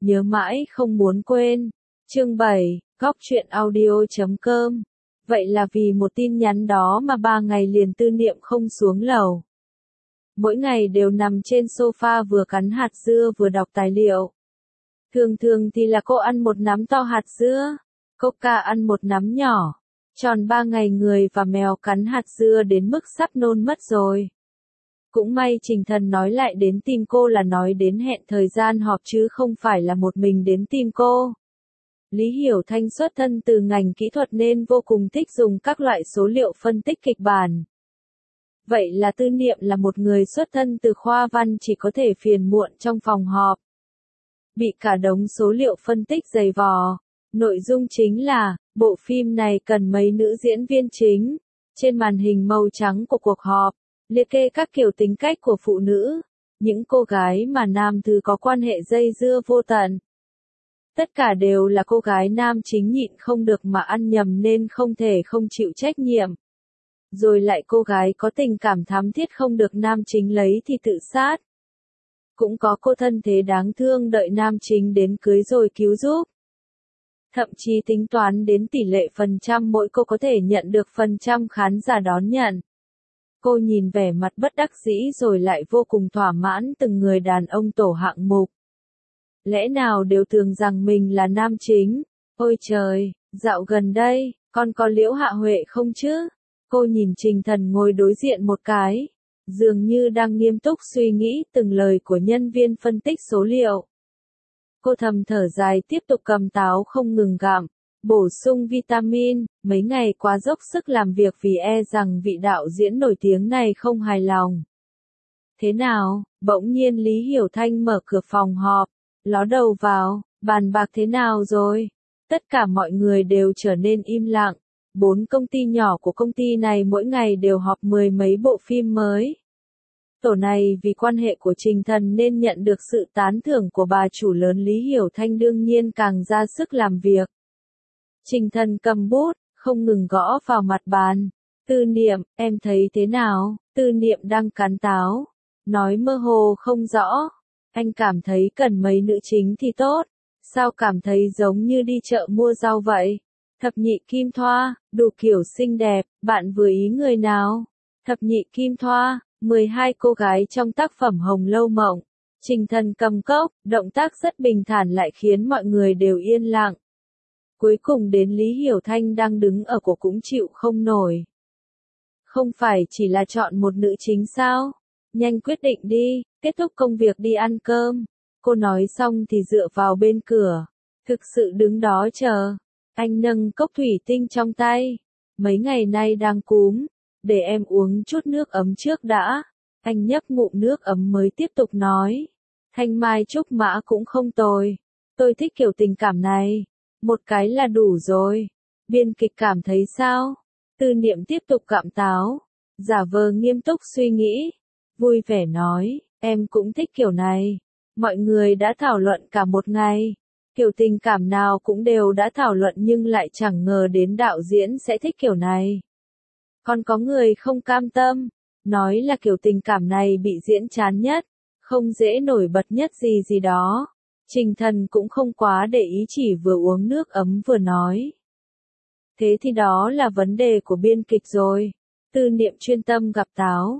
nhớ mãi không muốn quên. Chương 7, Góc truyện audio.com. Vậy là vì một tin nhắn đó mà 3 ngày liền Tư Niệm không xuống lầu. Mỗi ngày đều nằm trên sofa vừa cắn hạt dưa vừa đọc tài liệu. Thường thường thì là cô ăn một nắm to hạt dưa, Coca ăn một nắm nhỏ. Tròn 3 ngày người và mèo cắn hạt dưa đến mức sắp nôn mất rồi. Cũng may Trình Thần nói lại đến tìm cô là nói đến hẹn thời gian họp chứ không phải là một mình đến tìm cô. Lý Hiểu Thanh xuất thân từ ngành kỹ thuật nên vô cùng thích dùng các loại số liệu phân tích kịch bản. Vậy là Tư Niệm là một người xuất thân từ khoa văn chỉ có thể phiền muộn trong phòng họp. Bị cả đống số liệu phân tích dày vò. Nội dung chính là, bộ phim này cần mấy nữ diễn viên chính. Trên màn hình màu trắng của cuộc họp, liệt kê các kiểu tính cách của phụ nữ. Những cô gái mà nam thứ có quan hệ dây dưa vô tận. Tất cả đều là cô gái nam chính nhịn không được mà ăn nhầm nên không thể không chịu trách nhiệm. Rồi lại cô gái có tình cảm thắm thiết không được nam chính lấy thì tự sát. Cũng có cô thân thế đáng thương đợi nam chính đến cưới rồi cứu giúp. Thậm chí tính toán đến tỷ lệ phần trăm mỗi cô có thể nhận được phần trăm khán giả đón nhận. Cô nhìn vẻ mặt bất đắc dĩ rồi lại vô cùng thỏa mãn từng người đàn ông tổ hạng mục. Lẽ nào đều tưởng rằng mình là nam chính? Ôi trời, dạo gần đây, con có Liễu Hạ Huệ không chứ? Cô nhìn Trình Thần ngồi đối diện một cái, dường như đang nghiêm túc suy nghĩ từng lời của nhân viên phân tích số liệu. Cô thầm thở dài tiếp tục cầm táo không ngừng gặm, bổ sung vitamin, mấy ngày quá dốc sức làm việc vì rằng vị đạo diễn nổi tiếng này không hài lòng. Thế nào, bỗng nhiên Lý Hiểu Thanh mở cửa phòng họp, ló đầu vào, bàn bạc thế nào rồi? Tất cả mọi người đều trở nên im lặng. 4 công ty nhỏ của công ty này mỗi ngày đều họp 10 mấy bộ phim mới. Tổ này vì quan hệ của Trình Thần nên nhận được sự tán thưởng của bà chủ lớn Lý Hiểu Thanh đương nhiên càng ra sức làm việc. Trình Thần cầm bút, không ngừng gõ vào mặt bàn. Tư Niệm, em thấy thế nào? Tư Niệm đang cắn táo. Nói mơ hồ không rõ. Anh cảm thấy cần mấy nữ chính thì tốt. Sao cảm thấy giống như đi chợ mua rau vậy? Thập nhị kim thoa, đủ kiểu xinh đẹp, bạn vừa ý người nào? Thập nhị kim thoa, 12 cô gái trong tác phẩm Hồng Lâu Mộng. Trình Thần cầm cốc, động tác rất bình thản lại khiến mọi người đều yên lặng. Cuối cùng đến Lý Hiểu Thanh đang đứng ở cổ cũng chịu không nổi. Không phải chỉ là chọn một nữ chính sao? Nhanh quyết định đi, kết thúc công việc đi ăn cơm. Cô nói xong thì dựa vào bên cửa. Thực sự đứng đó chờ. Anh nâng cốc thủy tinh trong tay. Mấy ngày nay đang cúm. Để em uống chút nước ấm trước đã. Anh nhấp ngụm nước ấm mới tiếp tục nói. Thanh mai trúc mã cũng không tồi. Tôi thích kiểu tình cảm này. Một cái là đủ rồi. Biên kịch cảm thấy sao? Tư Niệm tiếp tục gặm táo. Giả vờ nghiêm túc suy nghĩ. Vui vẻ nói, em cũng thích kiểu này. Mọi người đã thảo luận cả một ngày. Kiểu tình cảm nào cũng đều đã thảo luận nhưng lại chẳng ngờ đến đạo diễn sẽ thích kiểu này. Còn có người không cam tâm, nói là kiểu tình cảm này bị diễn chán nhất, không dễ nổi bật nhất gì gì đó. Trình Thần cũng không quá để ý chỉ vừa uống nước ấm vừa nói. Thế thì đó là vấn đề của biên kịch rồi. Tư Niệm chuyên tâm gặm táo.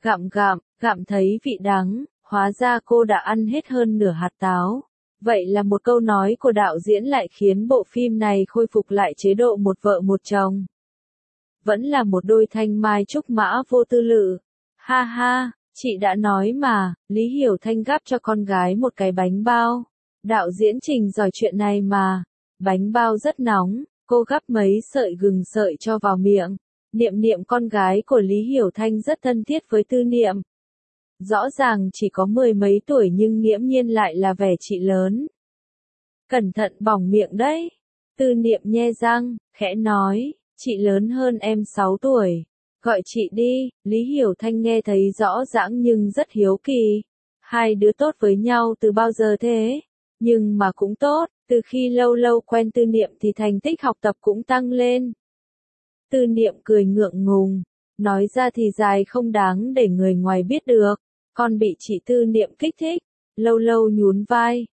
Gặm thấy vị đắng, hóa ra cô đã ăn hết hơn nửa hạt táo. Vậy là một câu nói của đạo diễn lại khiến bộ phim này khôi phục lại chế độ một vợ một chồng. Vẫn là một đôi thanh mai trúc mã vô tư lự. Ha ha, chị đã nói mà, Lý Hiểu Thanh gắp cho con gái một cái bánh bao. Đạo diễn Trình giỏi chuyện này mà. Bánh bao rất nóng, cô gắp mấy sợi gừng sợi cho vào miệng. Niệm con gái của Lý Hiểu Thanh rất thân thiết với Tư Niệm. Rõ ràng chỉ có 10 mấy tuổi nhưng nghiễm nhiên lại là vẻ chị lớn. Cẩn thận bỏng miệng đấy. Tư Niệm nhe răng, khẽ nói, chị lớn hơn em 6 tuổi. Gọi chị đi, Lý Hiểu Thanh nghe thấy rõ ràng nhưng rất hiếu kỳ. Hai đứa tốt với nhau từ bao giờ thế? Nhưng mà cũng tốt, từ khi lâu lâu quen Tư Niệm thì thành tích học tập cũng tăng lên. Tư Niệm cười ngượng ngùng, nói ra thì dài không đáng để người ngoài biết được. Con bị chị Tư Niệm kích thích, lâu lâu nhún vai,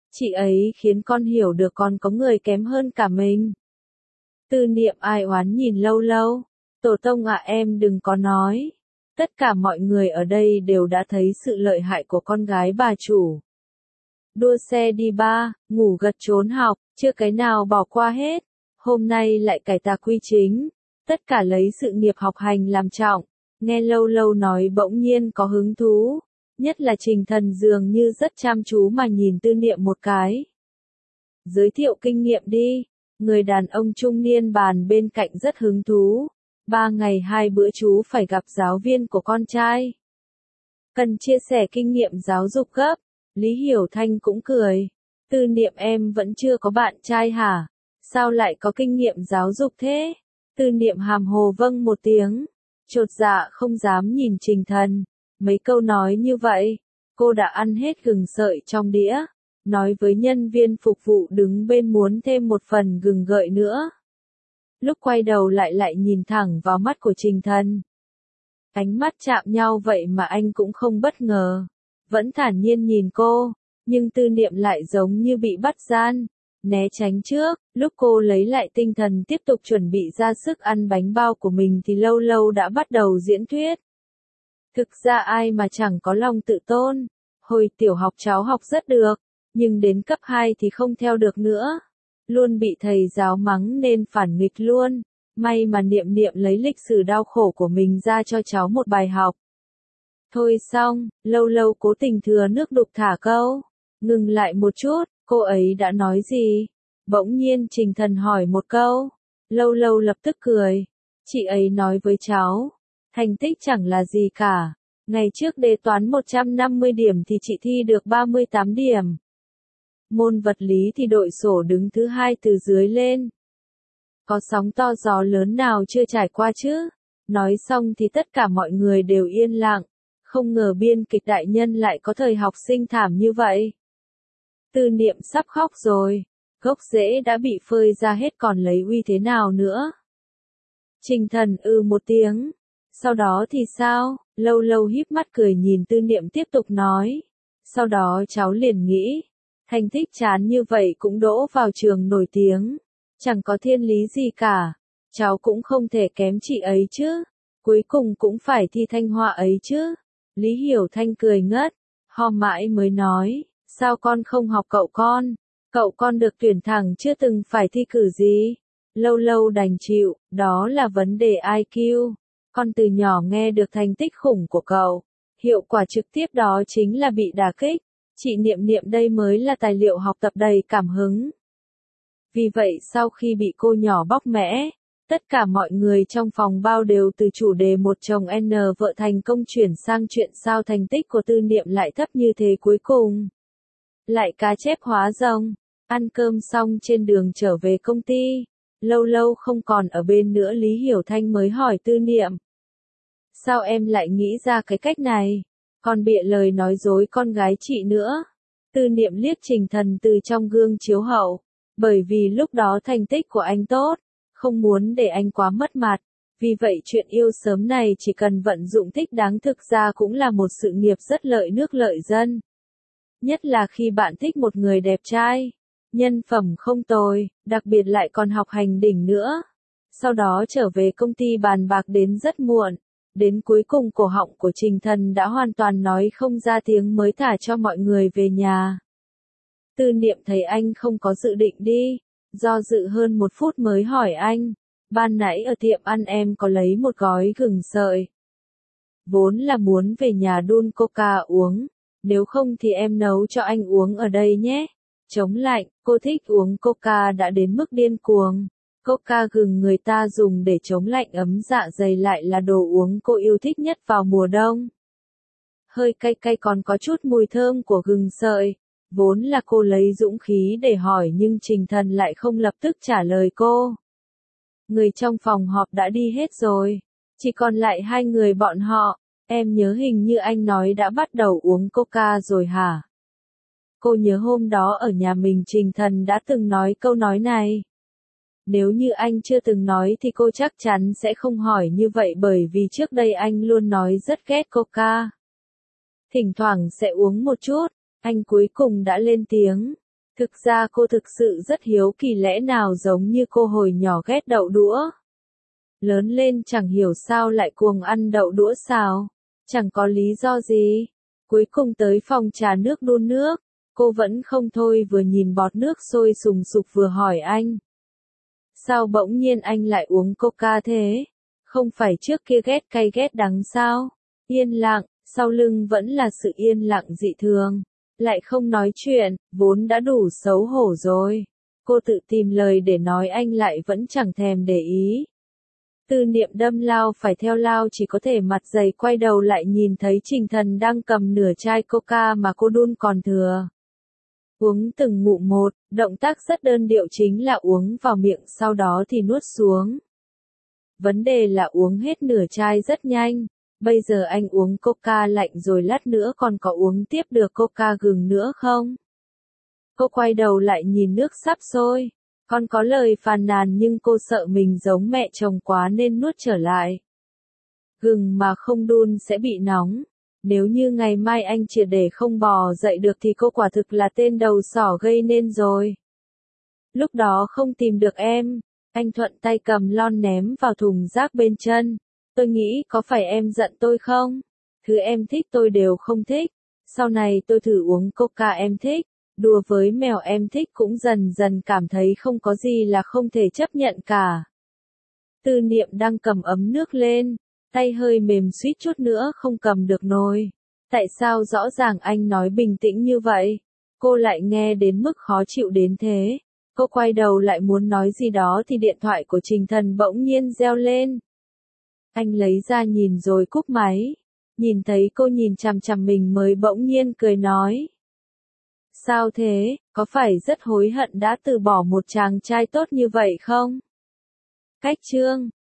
Chị ấy khiến con hiểu được còn có người kém hơn cả mình. Tư Niệm ai oán nhìn Lâu Lâu. Tổ tông ạ, em đừng có nói. Tất cả mọi người ở đây đều đã thấy sự lợi hại của con gái bà chủ. Đua xe đi ba, ngủ gật trốn học, chưa cái nào bỏ qua hết. Hôm nay lại cải tà quy chính. Tất cả lấy sự nghiệp học hành làm trọng. Nghe Lâu Lâu nói bỗng nhiên có hứng thú. Nhất là Trình Thần dường như rất chăm chú mà nhìn Tư Niệm một cái. Giới thiệu kinh nghiệm đi. Người đàn ông trung niên bàn bên cạnh rất hứng thú. 3 ngày 2 bữa chú phải gặp giáo viên của con trai. Cần chia sẻ kinh nghiệm giáo dục gấp. Lý Hiểu Thanh cũng cười. Tư Niệm em vẫn chưa có bạn trai hả? Sao lại có kinh nghiệm giáo dục thế? Tư Niệm hàm hồ vâng một tiếng. Chột dạ không dám nhìn Trình Thần. Mấy câu nói như vậy, cô đã ăn hết gừng sợi trong đĩa. Nói với nhân viên phục vụ đứng bên muốn thêm một phần gừng gợi nữa. Lúc quay đầu lại nhìn thẳng vào mắt của Trình Thần. Ánh mắt chạm nhau vậy mà anh cũng không bất ngờ. Vẫn thản nhiên nhìn cô, nhưng Tư Niệm lại giống như bị bắt gian. Né tránh trước, lúc cô lấy lại tinh thần tiếp tục chuẩn bị ra sức ăn bánh bao của mình thì Lâu Lâu đã bắt đầu diễn thuyết. Thực ra ai mà chẳng có lòng tự tôn. Hồi tiểu học cháu học rất được, nhưng đến cấp 2 thì không theo được nữa. Luôn bị thầy giáo mắng nên phản nghịch luôn. May mà Niệm Niệm lấy lịch sử đau khổ của mình ra cho cháu một bài học. Thôi xong, Lâu Lâu cố tình thừa nước đục thả câu. Ngừng lại một chút, cô ấy đã nói gì? Bỗng nhiên Trình Thần hỏi một câu. Lâu Lâu lập tức cười. Chị ấy nói với cháu. Thành tích chẳng là gì cả. Ngày trước đề toán 150 điểm thì chị thi được 38 điểm. Môn vật lý thì đội sổ đứng thứ 2 từ dưới lên. Có sóng to gió lớn nào chưa trải qua chứ? Nói xong thì tất cả mọi người đều yên lặng. Không ngờ biên kịch đại nhân lại có thời học sinh thảm như vậy. Tư Niệm sắp khóc rồi. Gốc rễ đã bị phơi ra hết còn lấy uy thế nào nữa. Trình Thần một tiếng. Sau đó thì sao? Lâu Lâu híp mắt cười nhìn Tư Niệm tiếp tục nói. Sau đó cháu liền nghĩ. Thành tích chán như vậy cũng đỗ vào trường nổi tiếng. Chẳng có thiên lý gì cả. Cháu cũng không thể kém chị ấy chứ. Cuối cùng cũng phải thi Thanh Hoa ấy chứ. Lý Hiểu Thanh cười ngất. Ho mãi mới nói. Sao con không học cậu con? Cậu con được tuyển thẳng chưa từng phải thi cử gì. Lâu Lâu đành chịu. Đó là vấn đề IQ. Con từ nhỏ nghe được thành tích khủng của cậu. Hiệu quả trực tiếp đó chính là bị đả kích. Chị Niệm Niệm đây mới là tài liệu học tập đầy cảm hứng. Vì vậy sau khi bị cô nhỏ bóc mẽ, tất cả mọi người trong phòng bao đều từ chủ đề một chồng N vợ thành công chuyển sang chuyện sao thành tích của Tư Niệm lại thấp như thế cuối cùng. Lại cá chép hóa rồng. Ăn cơm xong trên đường trở về công ty. Lâu Lâu không còn ở bên nữa Lý Hiểu Thanh mới hỏi Tư Niệm. Sao em lại nghĩ ra cái cách này? Còn bịa lời nói dối con gái chị nữa. Tư Niệm liếc Trình Thần từ trong gương chiếu hậu. Bởi vì lúc đó thành tích của anh tốt. Không muốn để anh quá mất mặt. Vì vậy chuyện yêu sớm này chỉ cần vận dụng thích đáng thực ra cũng là một sự nghiệp rất lợi nước lợi dân. Nhất là khi bạn thích một người đẹp trai. Nhân phẩm không tồi, đặc biệt lại còn học hành đỉnh nữa. Sau đó trở về công ty bàn bạc đến rất muộn. Đến cuối cùng cổ họng của Trình Thần đã hoàn toàn nói không ra tiếng mới thả cho mọi người về nhà. Tư Niệm thấy anh không có dự định đi. Do dự hơn 1 phút mới hỏi anh. Ban nãy ở tiệm ăn em có lấy một gói gừng sợi. Vốn là muốn về nhà đun coca uống. Nếu không thì em nấu cho anh uống ở đây nhé. Chống lạnh, cô thích uống coca đã đến mức điên cuồng. Coca gừng người ta dùng để chống lạnh ấm dạ dày lại là đồ uống cô yêu thích nhất vào mùa đông. Hơi cay cay còn có chút mùi thơm của gừng sợi. Vốn là cô lấy dũng khí để hỏi nhưng Trình Thần lại không lập tức trả lời cô. Người trong phòng họp đã đi hết rồi. Chỉ còn lại 2 người bọn họ. Em nhớ hình như anh nói đã bắt đầu uống coca rồi hả? Cô nhớ hôm đó ở nhà mình Trình Thần đã từng nói câu nói này. Nếu như anh chưa từng nói thì cô chắc chắn sẽ không hỏi như vậy bởi vì trước đây anh luôn nói rất ghét coca. Thỉnh thoảng sẽ uống một chút, anh cuối cùng đã lên tiếng. Thực ra cô thực sự rất hiếu kỳ lẽ nào giống như cô hồi nhỏ ghét đậu đũa. Lớn lên chẳng hiểu sao lại cuồng ăn đậu đũa xào. Chẳng có lý do gì. Cuối cùng tới phòng trà nước đun nước. Cô vẫn không thôi vừa nhìn bọt nước sôi sùng sục vừa hỏi anh. Sao bỗng nhiên anh lại uống coca thế? Không phải trước kia ghét cay ghét đắng sao? Yên lặng, sau lưng vẫn là sự yên lặng dị thường. Lại không nói chuyện, vốn đã đủ xấu hổ rồi. Cô tự tìm lời để nói anh lại vẫn chẳng thèm để ý. Tư Niệm đâm lao phải theo lao chỉ có thể mặt dày quay đầu lại nhìn thấy Trình Thần đang cầm nửa chai coca mà cô đun còn thừa. Uống từng ngụm một, động tác rất đơn điệu chính là uống vào miệng sau đó thì nuốt xuống. Vấn đề là uống hết nửa chai rất nhanh. Bây giờ anh uống coca lạnh rồi lát nữa còn có uống tiếp được coca gừng nữa không? Cô quay đầu lại nhìn nước sắp sôi. Còn có lời phàn nàn nhưng cô sợ mình giống mẹ chồng quá nên nuốt trở lại. Gừng mà không đun sẽ bị nóng. Nếu như ngày mai anh triệt để không bò dậy được thì cô quả thực là tên đầu sỏ gây nên rồi. Lúc đó không tìm được em. Anh thuận tay cầm lon ném vào thùng rác bên chân. Tôi nghĩ có phải em giận tôi không? Thứ em thích tôi đều không thích. Sau này tôi thử uống coca em thích. Đùa với mèo em thích cũng dần dần cảm thấy không có gì là không thể chấp nhận cả. Tư Niệm đang cầm ấm nước lên. Tay hơi mềm suýt chút nữa không cầm được nồi. Tại sao rõ ràng anh nói bình tĩnh như vậy? Cô lại nghe đến mức khó chịu đến thế. Cô quay đầu lại muốn nói gì đó thì điện thoại của Trình Thần bỗng nhiên reo lên. Anh lấy ra nhìn rồi cúp máy. Nhìn thấy cô nhìn chằm chằm mình mới bỗng nhiên cười nói. Sao thế, có phải rất hối hận đã từ bỏ một chàng trai tốt như vậy không? Cách chương